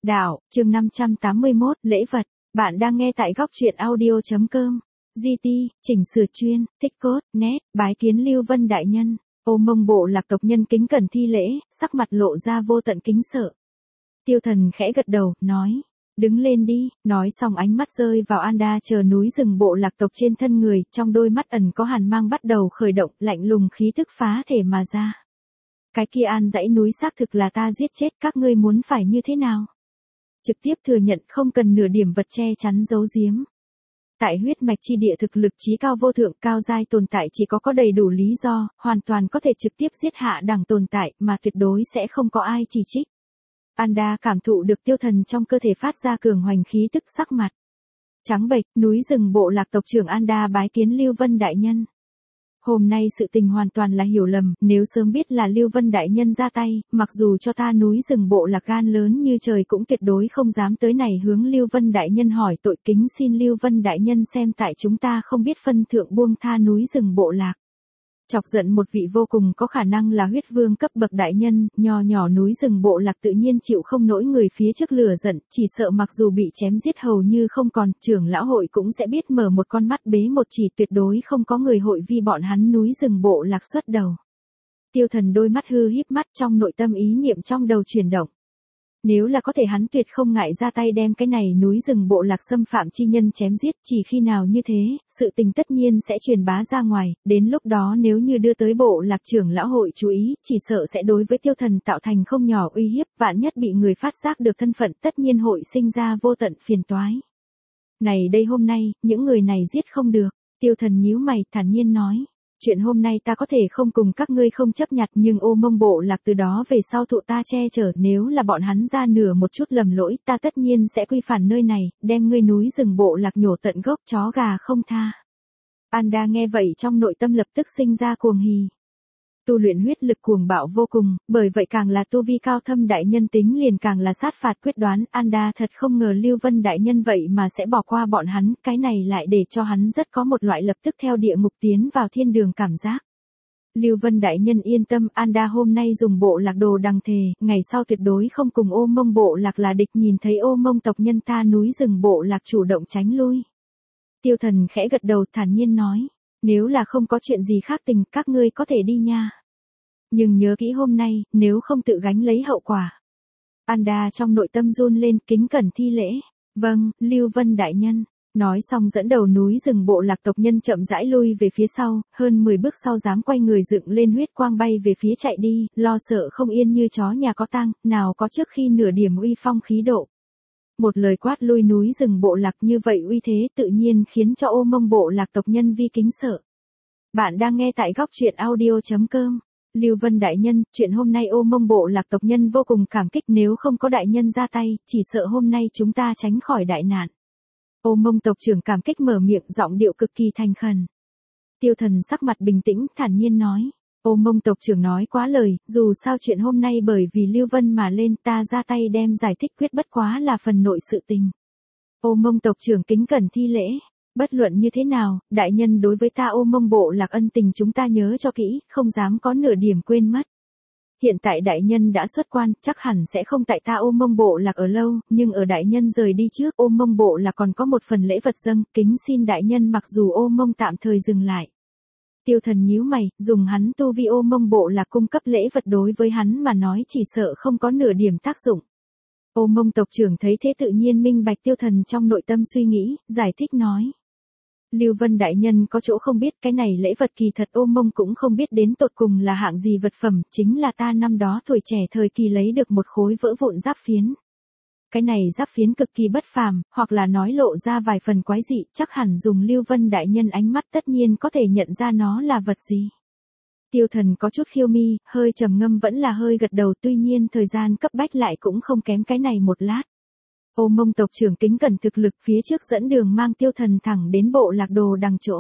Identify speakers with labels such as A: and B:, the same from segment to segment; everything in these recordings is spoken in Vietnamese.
A: Đạo, chương 581, lễ vật. Bạn đang nghe tại góc truyện audio.com. GT, chỉnh sửa chuyên, thích cốt, nét, bái kiến Lưu Vân đại nhân. Ô Mông bộ lạc tộc nhân kính cẩn thi lễ, sắc mặt lộ ra vô tận kính sợ. Tiêu Thần khẽ gật đầu, nói. Đứng lên đi, nói xong ánh mắt rơi vào Anda chờ núi rừng bộ lạc tộc trên thân người, trong đôi mắt ẩn có hàn mang bắt đầu khởi động, lạnh lùng khí tức phá thể mà ra. Cái kia An dãy núi xác thực là ta giết chết, các ngươi muốn phải như thế nào? Trực tiếp thừa nhận, không cần nửa điểm vật che chắn giấu giếm. Tại huyết mạch chi địa thực lực chí cao vô thượng cao giai tồn tại chỉ có đầy đủ lý do, hoàn toàn có thể trực tiếp giết hạ đẳng tồn tại mà tuyệt đối sẽ không có ai chỉ trích. Anda cảm thụ được Tiêu Thần trong cơ thể phát ra cường hoành khí tức, sắc mặt trắng bệch. Núi rừng bộ lạc tộc trưởng Anda bái kiến Lưu Vân đại nhân. Hôm nay sự tình hoàn toàn là hiểu lầm, nếu sớm biết là Lưu Vân đại nhân ra tay, mặc dù cho ta núi rừng bộ lạc gan lớn như trời cũng tuyệt đối không dám tới này hướng Lưu Vân đại nhân hỏi tội, kính xin Lưu Vân đại nhân xem tại chúng ta không biết phân thượng buông tha núi rừng bộ lạc. Chọc giận một vị vô cùng có khả năng là huyết vương cấp bậc đại nhân, nho nhỏ núi rừng bộ lạc tự nhiên chịu không nổi người phía trước lửa giận, chỉ sợ mặc dù bị chém giết hầu như không còn, trưởng lão hội cũng sẽ biết mở một con mắt bế một chỉ, tuyệt đối không có người hội vì bọn hắn núi rừng bộ lạc xuất đầu. Tiêu Thần đôi mắt hư híp mắt, trong nội tâm ý niệm trong đầu chuyển động. Nếu là có thể hắn tuyệt không ngại ra tay đem cái này núi rừng bộ lạc xâm phạm chi nhân chém giết, chỉ khi nào như thế, sự tình tất nhiên sẽ truyền bá ra ngoài, đến lúc đó nếu như đưa tới bộ lạc trưởng lão hội chú ý, chỉ sợ sẽ đối với Tiêu Thần tạo thành không nhỏ uy hiếp, vạn nhất bị người phát giác được thân phận tất nhiên hội sinh ra vô tận phiền toái. Này đây hôm nay, những người này giết không được, Tiêu Thần nhíu mày thản nhiên nói. Chuyện hôm nay ta có thể không cùng các ngươi không chấp nhặt, nhưng Ô Mông bộ lạc từ đó về sau thụ ta che chở, nếu là bọn hắn ra nửa một chút lầm lỗi, ta tất nhiên sẽ quy phản nơi này, đem ngươi núi rừng bộ lạc nhổ tận gốc, chó gà không tha. Anda nghe vậy trong nội tâm lập tức sinh ra cuồng hỉ. Tu luyện huyết lực cuồng bạo vô cùng, bởi vậy càng là tu vi cao thâm đại nhân tính liền càng là sát phạt quyết đoán. Anda thật không ngờ Lưu Vân đại nhân vậy mà sẽ bỏ qua bọn hắn, cái này lại để cho hắn rất có một loại lập tức theo địa ngục tiến vào thiên đường cảm giác. Lưu Vân đại nhân yên tâm, Anda hôm nay dùng bộ lạc đồ đằng thề, ngày sau tuyệt đối không cùng Ô Mông bộ lạc là địch, nhìn thấy Ô Mông tộc nhân ta núi rừng bộ lạc chủ động tránh lui. Tiêu Thần khẽ gật đầu thản nhiên nói. Nếu là không có chuyện gì khác tình, các ngươi có thể đi nha. Nhưng nhớ kỹ hôm nay, nếu không tự gánh lấy hậu quả. Anda trong nội tâm run lên, kính cẩn thi lễ. Vâng, Lưu Vân đại nhân. Nói xong dẫn đầu núi rừng bộ lạc tộc nhân chậm rãi lui về phía sau, hơn 10 bước sau dám quay người dựng lên huyết quang bay về phía chạy đi, lo sợ không yên như chó nhà có tang, nào có trước khi nửa điểm uy phong khí độ. Một lời quát lui núi rừng bộ lạc như vậy uy thế tự nhiên khiến cho Ô Mông bộ lạc tộc nhân vi kính sợ. Bạn đang nghe tại góc truyện audio.com. Lưu Vân đại nhân, chuyện hôm nay Ô Mông bộ lạc tộc nhân vô cùng cảm kích, nếu không có đại nhân ra tay, chỉ sợ hôm nay chúng ta tránh khỏi đại nạn. Ô Mông tộc trưởng cảm kích mở miệng, giọng điệu cực kỳ thành khẩn. Tiêu Thần sắc mặt bình tĩnh, thản nhiên nói. Ô Mông tộc trưởng nói quá lời, dù sao chuyện hôm nay bởi vì Lưu Vân mà lên, ta ra tay đem giải thích quyết bất quá là phần nội sự tình. Ô Mông tộc trưởng kính cẩn thi lễ. Bất luận như thế nào, đại nhân đối với ta Ô Mông bộ lạc ân tình chúng ta nhớ cho kỹ, không dám có nửa điểm quên mất. Hiện tại đại nhân đã xuất quan, chắc hẳn sẽ không tại ta Ô Mông bộ lạc ở lâu, nhưng ở đại nhân rời đi trước, Ô Mông bộ lạc còn có một phần lễ vật dâng, kính xin đại nhân mặc dù Ô Mông tạm thời dừng lại. Tiêu Thần nhíu mày, dùng hắn tu vi Ô Mông bộ lạc cung cấp lễ vật đối với hắn mà nói chỉ sợ không có nửa điểm tác dụng. Ô Mông tộc trưởng thấy thế tự nhiên minh bạch Tiêu Thần trong nội tâm suy nghĩ, giải thích nói. Lưu Vân đại nhân có chỗ không biết, cái này lễ vật kỳ thật Ô Mông cũng không biết đến tột cùng là hạng gì vật phẩm, chính là ta năm đó tuổi trẻ thời kỳ lấy được một khối vỡ vụn giáp phiến. Cái này giáp phiến cực kỳ bất phàm, hoặc là nói lộ ra vài phần quái dị, chắc hẳn dùng Lưu Vân đại nhân ánh mắt tất nhiên có thể nhận ra nó là vật gì. Tiêu Thần có chút khiêu mi, hơi trầm ngâm vẫn là hơi gật đầu, tuy nhiên thời gian cấp bách lại cũng không kém cái này một lát. Ô Mông tộc trưởng kính cẩn thực lực phía trước dẫn đường mang Tiêu Thần thẳng đến bộ lạc đồ đằng chỗ.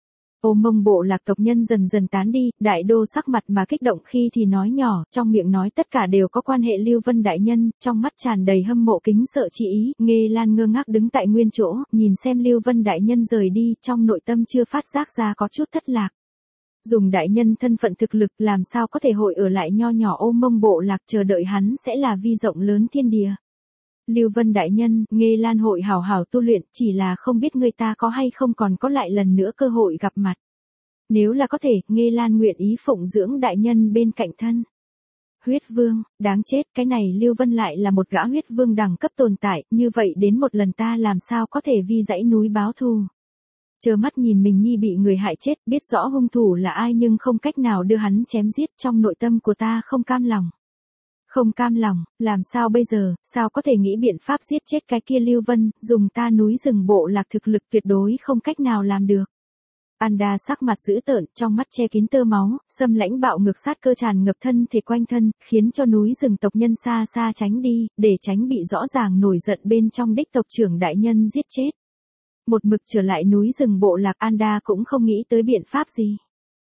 A: Ô Mông bộ lạc tộc nhân dần dần tán đi, đại đô sắc mặt mà kích động khi thì nói nhỏ, trong miệng nói tất cả đều có quan hệ Lưu Vân đại nhân, trong mắt tràn đầy hâm mộ kính sợ chi ý. Nghê Lan ngơ ngác đứng tại nguyên chỗ, nhìn xem Lưu Vân đại nhân rời đi, trong nội tâm chưa phát giác ra có chút thất lạc. Dùng đại nhân thân phận thực lực làm sao có thể hội ở lại nho nhỏ Ô Mông bộ lạc, chờ đợi hắn sẽ là vi rộng lớn thiên địa. Lưu Vân đại nhân, Nghê Lan hội hảo hảo tu luyện, chỉ là không biết người ta có hay không còn có lại lần nữa cơ hội gặp mặt. Nếu là có thể, Nghê Lan nguyện ý phụng dưỡng đại nhân bên cạnh thân. Huyết vương, đáng chết, cái này Lưu Vân lại là một gã huyết vương đẳng cấp tồn tại, như vậy đến một lần ta làm sao có thể vi dãy núi báo thù. Trơ mắt nhìn mình nhi bị người hại chết, biết rõ hung thủ là ai nhưng không cách nào đưa hắn chém giết, trong nội tâm của ta không cam lòng. Không cam lòng, làm sao bây giờ, sao có thể nghĩ biện pháp giết chết cái kia Lưu Vân, dùng ta núi rừng bộ lạc thực lực tuyệt đối không cách nào làm được. Anda sắc mặt dữ tợn, trong mắt che kín tơ máu, xâm lãnh bạo ngược sát cơ tràn ngập thân thể quanh thân, khiến cho núi rừng tộc nhân xa xa tránh đi, để tránh bị rõ ràng nổi giận bên trong đích tộc trưởng đại nhân giết chết. Một mực trở lại núi rừng bộ lạc, Anda cũng không nghĩ tới biện pháp gì.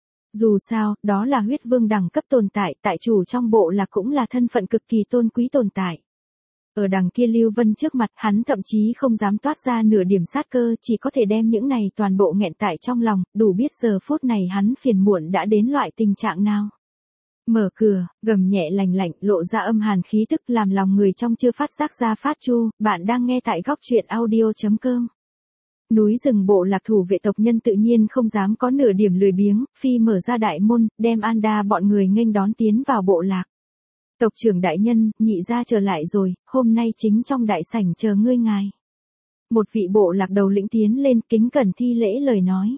A: Dù sao, đó là huyết vương đẳng cấp tồn tại, tại chủ trong bộ lạc cũng là thân phận cực kỳ tôn quý tồn tại. Ở đằng kia Lưu Vân trước mặt, hắn thậm chí không dám toát ra nửa điểm sát cơ, chỉ có thể đem những này toàn bộ nghẹn tại trong lòng, đủ biết giờ phút này hắn phiền muộn đã đến loại tình trạng nào. Mở cửa, gầm nhẹ lành lạnh, lộ ra âm hàn khí tức làm lòng người trong chưa phát giác ra phát chu, bạn đang nghe tại góc truyện audio.com. Núi rừng bộ lạc thủ vệ tộc nhân tự nhiên không dám có nửa điểm lười biếng, phi mở ra đại môn, đem Anda bọn người nghênh đón tiến vào bộ lạc. Tộc trưởng đại nhân, nhị gia trở lại rồi, hôm nay chính trong đại sảnh chờ ngươi ngài. Một vị bộ lạc đầu lĩnh tiến lên kính cẩn thi lễ lời nói.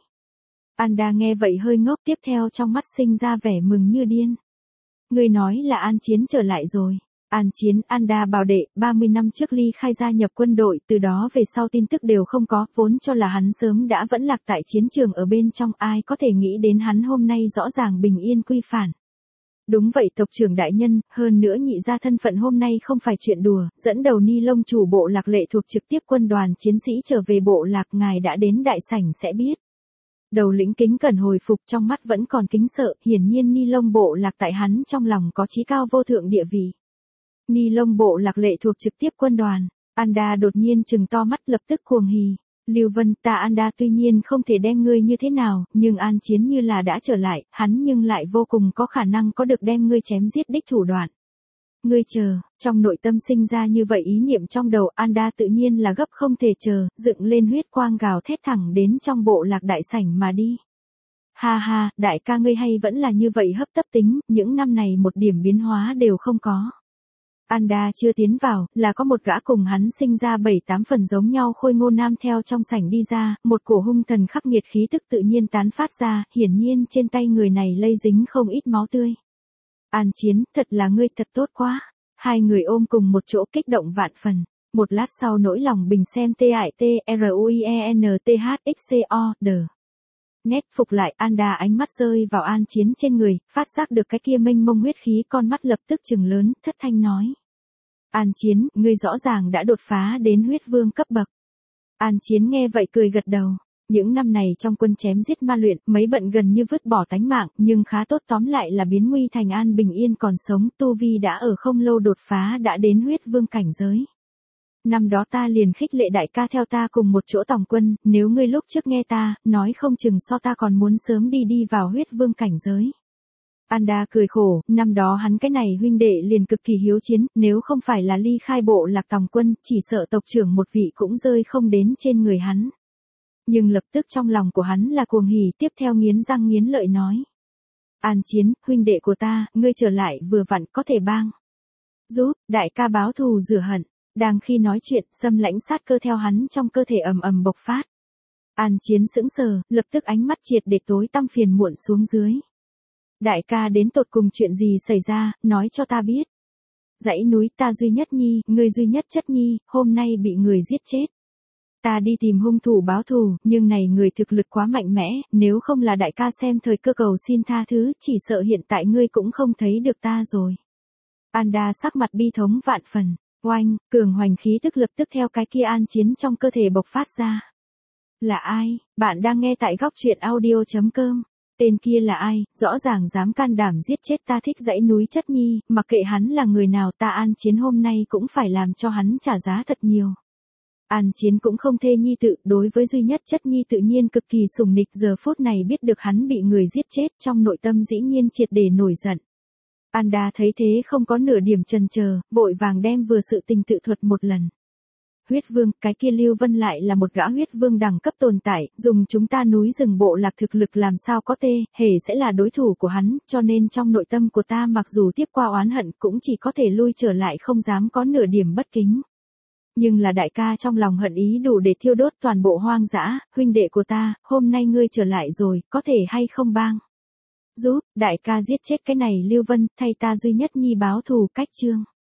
A: Anda nghe vậy hơi ngốc, tiếp theo trong mắt sinh ra vẻ mừng như điên. Ngươi nói là An Chiến trở lại rồi. An Chiến, Anda bảo đệ, 30 năm trước ly khai gia nhập quân đội, từ đó về sau tin tức đều không có, vốn cho là hắn sớm đã vẫn lạc tại chiến trường ở bên trong, ai có thể nghĩ đến hắn hôm nay rõ ràng bình yên quy phản. Đúng vậy tộc trưởng đại nhân, hơn nữa nhị gia thân phận hôm nay không phải chuyện đùa, dẫn đầu Ni Lông chủ bộ lạc lệ thuộc trực tiếp quân đoàn chiến sĩ trở về bộ lạc, ngài đã đến đại sảnh sẽ biết. Đầu lĩnh kính cẩn hồi phục, trong mắt vẫn còn kính sợ, hiển nhiên Ni Lông bộ lạc tại hắn trong lòng có chí cao vô thượng địa vị. Ni Lông bộ lạc lệ thuộc trực tiếp quân đoàn, Anda đột nhiên trừng to mắt lập tức cuồng hỉ. Lưu Vân, ta Anda tuy nhiên không thể đem ngươi như thế nào, nhưng An Chiến như là đã trở lại, hắn nhưng lại vô cùng có khả năng có được đem ngươi chém giết đích thủ đoạn. Ngươi chờ, trong nội tâm sinh ra như vậy ý niệm trong đầu, Anda tự nhiên là gấp không thể chờ, dựng lên huyết quang gào thét thẳng đến trong bộ lạc đại sảnh mà đi. Ha ha, đại ca ngươi hay vẫn là như vậy hấp tấp tính, những năm này một điểm biến hóa đều không có. Anda chưa tiến vào, là có một gã cùng hắn sinh ra 7-8 phần giống nhau khôi ngô nam theo trong sảnh đi ra, một cổ hung thần khắc nghiệt khí tức tự nhiên tán phát ra, hiển nhiên trên tay người này lây dính không ít máu tươi. An Chiến, thật là ngươi thật tốt quá. Hai người ôm cùng một chỗ kích động vạn phần. Một lát sau nỗi lòng bình xem TITRUIENTHXCO, đờ. Nét phục lại, Anda ánh mắt rơi vào An Chiến trên người, phát giác được cái kia mênh mông huyết khí, con mắt lập tức trừng lớn, thất thanh nói. An Chiến, ngươi rõ ràng đã đột phá đến huyết vương cấp bậc. An Chiến nghe vậy cười gật đầu. Những năm này trong quân chém giết ma luyện, mấy bận gần như vứt bỏ tánh mạng, nhưng khá tốt tóm lại là biến nguy thành an, bình yên còn sống, tu vi đã ở không lâu đột phá đã đến huyết vương cảnh giới. Năm đó ta liền khích lệ đại ca theo ta cùng một chỗ tòng quân, nếu ngươi lúc trước nghe ta, nói không chừng so ta còn muốn sớm đi vào huyết vương cảnh giới. Anda cười khổ, năm đó hắn cái này huynh đệ liền cực kỳ hiếu chiến, nếu không phải là ly khai bộ lạc tòng quân, chỉ sợ tộc trưởng một vị cũng rơi không đến trên người hắn. Nhưng lập tức trong lòng của hắn là cuồng hỉ, tiếp theo nghiến răng nghiến lợi nói. An Chiến, huynh đệ của ta, ngươi trở lại vừa vặn có thể bang giúp đại ca báo thù rửa hận. Đang khi nói chuyện, xâm lãnh sát cơ theo hắn trong cơ thể ầm ầm bộc phát. An Chiến sững sờ, lập tức ánh mắt triệt để tối tăm phiền muộn xuống dưới. Đại ca đến tột cùng chuyện gì xảy ra, nói cho ta biết. Dãy núi ta duy nhất nhi, người duy nhất chất nhi, hôm nay bị người giết chết. Ta đi tìm hung thủ báo thù, nhưng này người thực lực quá mạnh mẽ, nếu không là đại ca xem thời cơ cầu xin tha thứ, chỉ sợ hiện tại ngươi cũng không thấy được ta rồi. Anda sắc mặt bi thống vạn phần. Oanh, cường hoành khí tức lập tức theo cái kia An Chiến trong cơ thể bộc phát ra. Là ai? Bạn đang nghe tại góc truyện audio.com. Tên kia là ai? Rõ ràng dám can đảm giết chết ta thích dãy núi chất nhi, mặc kệ hắn là người nào, ta An Chiến hôm nay cũng phải làm cho hắn trả giá thật nhiều. An Chiến cũng không thê nhi tự, đối với duy nhất chất nhi tự nhiên cực kỳ sủng nịch, giờ phút này biết được hắn bị người giết chết, trong nội tâm dĩ nhiên triệt để nổi giận. Anda thấy thế không có nửa điểm chần chờ, vội vàng đem vừa sự tình tự thuật một lần. Huyết vương, cái kia Lưu Vân lại là một gã huyết vương đẳng cấp tồn tại, dùng chúng ta núi rừng bộ lạc thực lực làm sao có hề sẽ là đối thủ của hắn, cho nên trong nội tâm của ta mặc dù tiếp qua oán hận cũng chỉ có thể lui trở lại không dám có nửa điểm bất kính. Nhưng là đại ca trong lòng hận ý đủ để thiêu đốt toàn bộ hoang dã, huynh đệ của ta, hôm nay ngươi trở lại rồi, có thể hay không bang? Giúp, đại ca giết chết cái này Lưu Vân, thay ta duy nhất nhi báo thù cách chương.